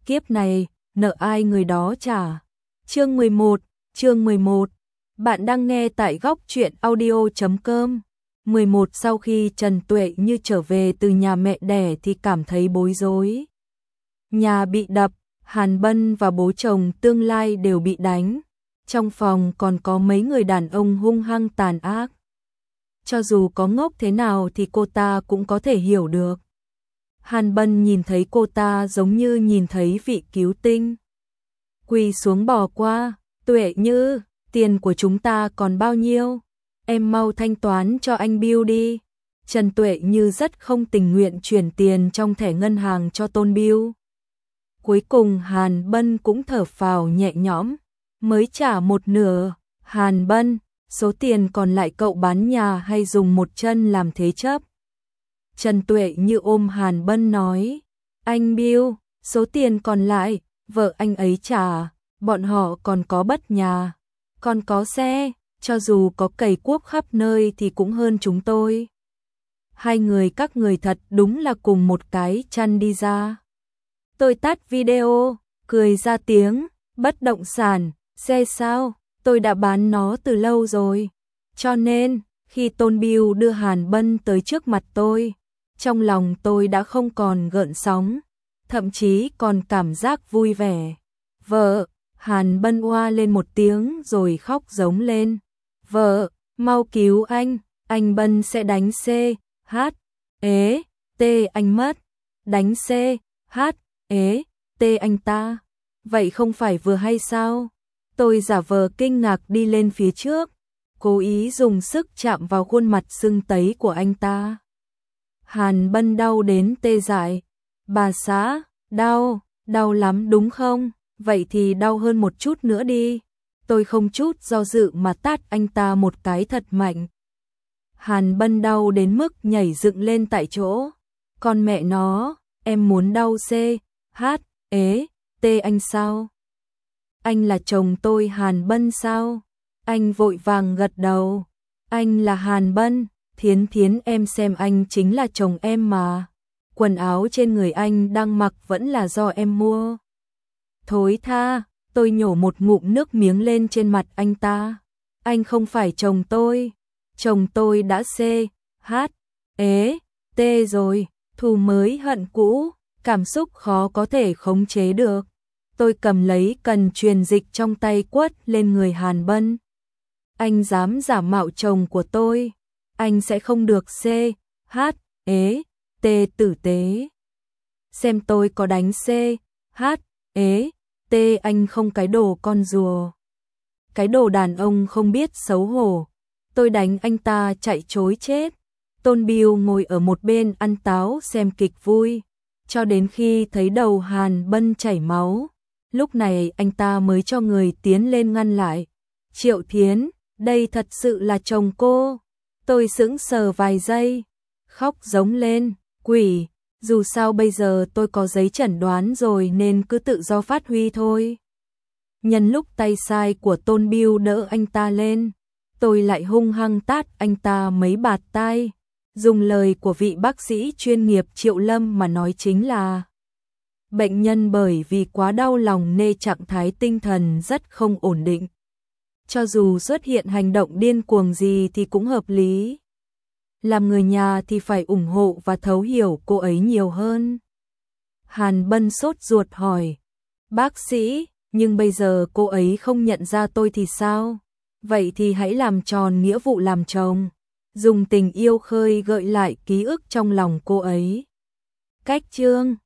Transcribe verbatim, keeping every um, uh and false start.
kiếp này, nợ ai người đó trả. Chương mười một, chương mười một. Bạn đang nghe tại góc truyện audio chấm com. mười một Sau khi Trần Tuệ Như trở về từ nhà mẹ đẻ thì cảm thấy bối rối. Nhà bị đập, Hàn Bân và bố chồng tương lai đều bị đánh. Trong phòng còn có mấy người đàn ông hung hăng tàn ác. Cho dù có ngốc thế nào thì cô ta cũng có thể hiểu được. Hàn Bân nhìn thấy cô ta giống như nhìn thấy vị cứu tinh. Quỳ xuống bỏ qua, Tuệ Như, tiền của chúng ta còn bao nhiêu? Em mau thanh toán cho anh Bill đi. Trần Tuệ Như rất không tình nguyện chuyển tiền trong thẻ ngân hàng cho Tôn Bill. Cuối cùng Hàn Bân cũng thở phào nhẹ nhõm, mới trả một nửa. Hàn Bân, số tiền còn lại cậu bán nhà hay dùng một chân làm thế chấp? Trần Tuệ Như ôm Hàn Bân nói, anh Bill, số tiền còn lại, vợ anh ấy trả, bọn họ còn có bất nhà, còn có xe, cho dù có cày cuốc khắp nơi thì cũng hơn chúng tôi. Hai người các người thật đúng là cùng một cái chăn đi ra. Tôi tắt video, cười ra tiếng, bất động sản, xe sao, tôi đã bán nó từ lâu rồi. Cho nên, khi Tôn Bill đưa Hàn Bân tới trước mặt tôi, trong lòng tôi đã không còn gợn sóng, thậm chí còn cảm giác vui vẻ. Vợ, Hàn Bân oa lên một tiếng rồi khóc giống lên. Vợ, mau cứu anh, anh Bân sẽ đánh C, H, ế, T anh mất. Đánh C, H, ế, T anh ta. Vậy không phải vừa hay sao? Tôi giả vờ kinh ngạc đi lên phía trước, cố ý dùng sức chạm vào khuôn mặt sưng tấy của anh ta. Hàn Bân đau đến tê dại. Bà xã, đau, đau lắm đúng không? Vậy thì đau hơn một chút nữa đi. Tôi không chút do dự mà tát anh ta một cái thật mạnh. Hàn Bân đau đến mức nhảy dựng lên tại chỗ. Con mẹ nó, em muốn đau C, H, ế, T anh sao? Anh là chồng tôi Hàn Bân sao? Anh vội vàng gật đầu. Anh là Hàn Bân, Thiến Thiến em xem anh chính là chồng em mà. Quần áo trên người anh đang mặc vẫn là do em mua. Thối tha, tôi nhổ một ngụm nước miếng lên trên mặt anh ta. Anh không phải chồng tôi. Chồng tôi đã C, H, ế, T rồi. Thù mới hận cũ, cảm xúc khó có thể khống chế được. Tôi cầm lấy cần truyền dịch trong tay quất lên người Hàn Bân. Anh dám giả mạo chồng của tôi, anh sẽ không được C, H, ế, T tử tế. Xem tôi có đánh C, H, ế, T anh không cái đồ con rùa. Cái đồ đàn ông không biết xấu hổ. Tôi đánh anh ta chạy trối chết. Tôn Bill ngồi ở một bên ăn táo xem kịch vui, cho đến khi thấy đầu Hàn Bân chảy máu. Lúc này anh ta mới cho người tiến lên ngăn lại. Triệu Thiến, đây thật sự là chồng cô. Tôi sững sờ vài giây, khóc giống lên, quỷ, dù sao bây giờ tôi có giấy chẩn đoán rồi nên cứ tự do phát huy thôi. Nhân lúc tay sai của Tôn Bill đỡ anh ta lên, tôi lại hung hăng tát anh ta mấy bạt tai. Dùng lời của vị bác sĩ chuyên nghiệp Triệu Lâm mà nói chính là bệnh nhân bởi vì quá đau lòng nên trạng thái tinh thần rất không ổn định. Cho dù xuất hiện hành động điên cuồng gì thì cũng hợp lý. Làm người nhà thì phải ủng hộ và thấu hiểu cô ấy nhiều hơn. Hàn Bân sốt ruột hỏi, bác sĩ, nhưng bây giờ cô ấy không nhận ra tôi thì sao? Vậy thì hãy làm tròn nghĩa vụ làm chồng. Dùng tình yêu khơi gợi lại ký ức trong lòng cô ấy. Cách chương